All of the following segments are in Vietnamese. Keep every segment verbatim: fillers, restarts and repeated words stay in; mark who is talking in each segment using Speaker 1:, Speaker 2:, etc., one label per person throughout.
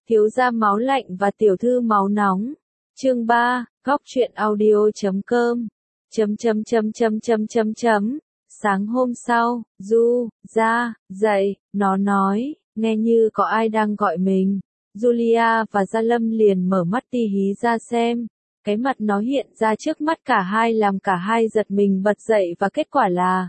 Speaker 1: Thiếu gia máu lạnh và tiểu thư máu nóng. Chương ba, góc truyện audio chấm com. Chấm chấm chấm chấm chấm chấm chấm. Sáng hôm sau, Du, ra, dậy, nó nói, nghe như có ai đang gọi mình. Julia và Gia Lâm liền mở mắt tì hí ra xem. Cái mặt nó hiện ra trước mắt cả hai làm cả hai giật mình bật dậy và kết quả là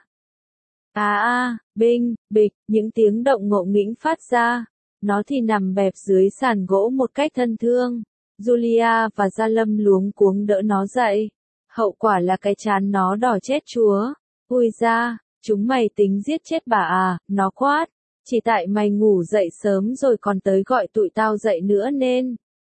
Speaker 1: À a, binh, bịch, những tiếng động ngộ nghĩnh phát ra. Nó thì nằm bẹp dưới sàn gỗ một cách thân thương. Julia và Gia Lâm luống cuống đỡ nó dậy. Hậu quả là cái trán nó đỏ chết chúa. Ui da, chúng mày tính giết chết bà à, nó quát. Chỉ tại mày ngủ dậy sớm rồi còn tới gọi tụi tao dậy nữa nên.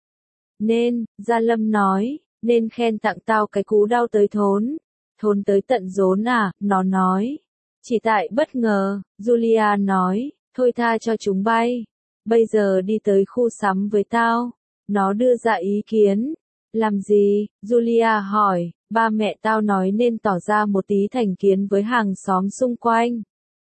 Speaker 1: Nên, Gia Lâm nói, nên khen tặng tao cái cú đau tới thốn. Thốn tới tận rốn à, nó nói. Chỉ tại bất ngờ, Julia nói, thôi tha cho chúng bay. Bây giờ đi tới khu sắm với tao. Nó đưa ra ý kiến. Làm gì? Julia hỏi, ba mẹ tao nói nên tỏ ra một tí thành kiến với hàng xóm xung quanh.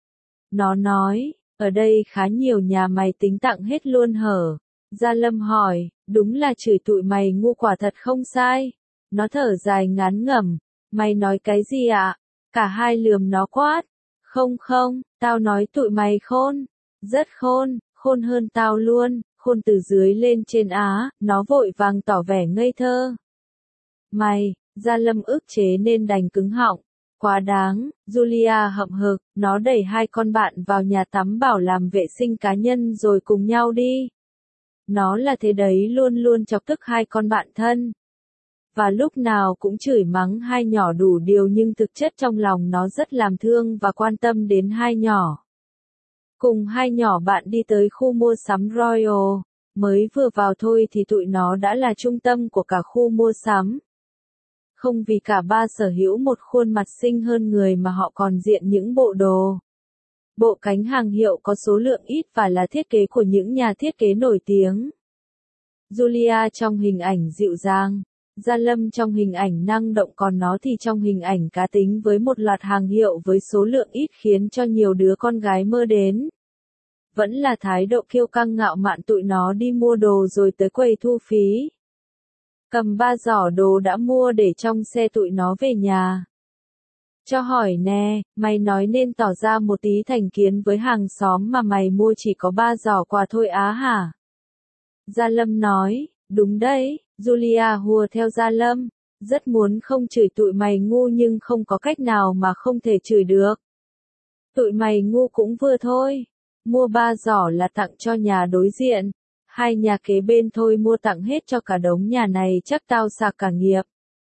Speaker 1: Nó nói, ở đây khá nhiều nhà mày tính tặng hết luôn hở. Gia Lâm hỏi, đúng là chửi tụi mày ngu quả thật không sai. Nó thở dài ngán ngẩm, mày nói cái gì ạ? Cả hai lườm nó quát. Không không, tao nói tụi mày khôn. Rất khôn, khôn hơn tao luôn, khôn từ dưới lên trên á, nó vội vàng tỏ vẻ ngây thơ. Mày, Gia Lâm ức chế nên đành cứng họng. Quá đáng, Julia hậm hực, nó đẩy hai con bạn vào nhà tắm bảo làm vệ sinh cá nhân rồi cùng nhau đi. Nó là thế đấy, luôn luôn chọc tức hai con bạn thân. Và lúc nào cũng chửi mắng hai nhỏ đủ điều nhưng thực chất trong lòng nó rất làm thương và quan tâm đến hai nhỏ. Cùng hai nhỏ bạn đi tới khu mua sắm Royal, mới vừa vào thôi thì tụi nó đã là trung tâm của cả khu mua sắm. Không vì cả ba sở hữu một khuôn mặt xinh hơn người mà họ còn diện những bộ đồ. Bộ cánh hàng hiệu có số lượng ít và là thiết kế của những nhà thiết kế nổi tiếng. Julia trong hình ảnh dịu dàng, Gia Lâm trong hình ảnh năng động còn nó thì trong hình ảnh cá tính với một loạt hàng hiệu với số lượng ít khiến cho nhiều đứa con gái mơ đến. Vẫn là thái độ kiêu căng ngạo mạn tụi nó đi mua đồ rồi tới quầy thu phí. Cầm ba giỏ đồ đã mua để trong xe tụi nó về nhà. Cho hỏi nè, mày nói nên tỏ ra một tí thành kiến với hàng xóm mà mày mua chỉ có ba giỏ quà thôi á hả? Gia Lâm nói, đúng đấy, Julia hùa theo Gia Lâm, rất muốn không chửi tụi mày ngu nhưng không có cách nào mà không thể chửi được. Tụi mày ngu cũng vừa thôi, mua ba giỏ là tặng cho nhà đối diện, hai nhà kế bên thôi mua tặng hết cho cả đống nhà này chắc tao sạc cả nghiệp.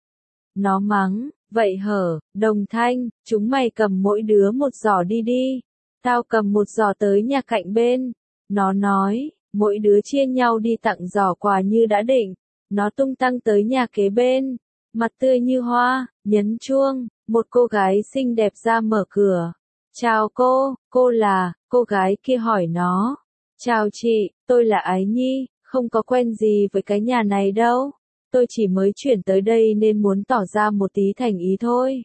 Speaker 1: Nó mắng, vậy hở, Đồng Thanh, chúng mày cầm mỗi đứa một giỏ đi đi, tao cầm một giỏ tới nhà cạnh bên. Nó nói, mỗi đứa chia nhau đi tặng giỏ quà như đã định. Nó tung tăng tới nhà kế bên, mặt tươi như hoa, nhấn chuông, một cô gái xinh đẹp ra mở cửa. Chào cô, cô là, cô gái kia hỏi nó. Chào chị, tôi là Ái Nhi, không có quen gì với cái nhà này đâu. Tôi chỉ mới chuyển tới đây nên muốn tỏ ra một tí thành ý thôi.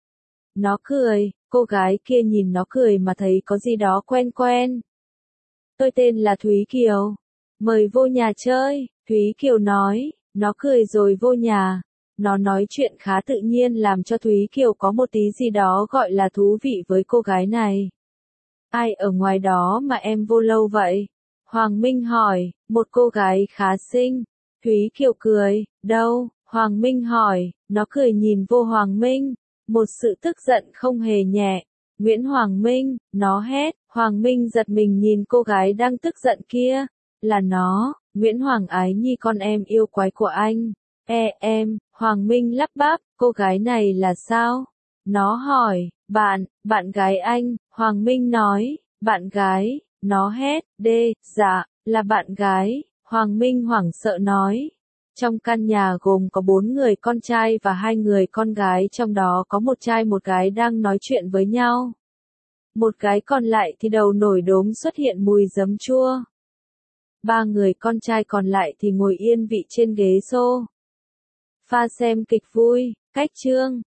Speaker 1: Nó cười, cô gái kia nhìn nó cười mà thấy có gì đó quen quen. Tôi tên là Thúy Kiều. Mời vô nhà chơi, Thúy Kiều nói, nó cười rồi vô nhà. Nó nói chuyện khá tự nhiên làm cho Thúy Kiều có một tí gì đó gọi là thú vị với cô gái này. Ai ở ngoài đó mà em vô lâu vậy? Hoàng Minh hỏi, một cô gái khá xinh. Thúy Kiều cười, đâu? Hoàng Minh hỏi, nó cười nhìn vô Hoàng Minh. Một sự tức giận không hề nhẹ. Nguyễn Hoàng Minh, nó hét. Hoàng Minh giật mình nhìn cô gái đang tức giận kia. Là nó, Nguyễn Hoàng Ái Nhi con em yêu quái của anh. E em, Hoàng Minh lắp bắp, cô gái này là sao? Nó hỏi, bạn, bạn gái anh, Hoàng Minh nói, bạn gái, nó hét, đê, dạ, là bạn gái, Hoàng Minh hoảng sợ nói. Trong căn nhà gồm có bốn người con trai và hai người con gái, trong đó có một trai một gái đang nói chuyện với nhau. Một gái còn lại thì đầu nổi đốm xuất hiện mùi giấm chua. Ba người con trai còn lại thì ngồi yên vị trên ghế xô. Pha xem kịch vui, cách chương.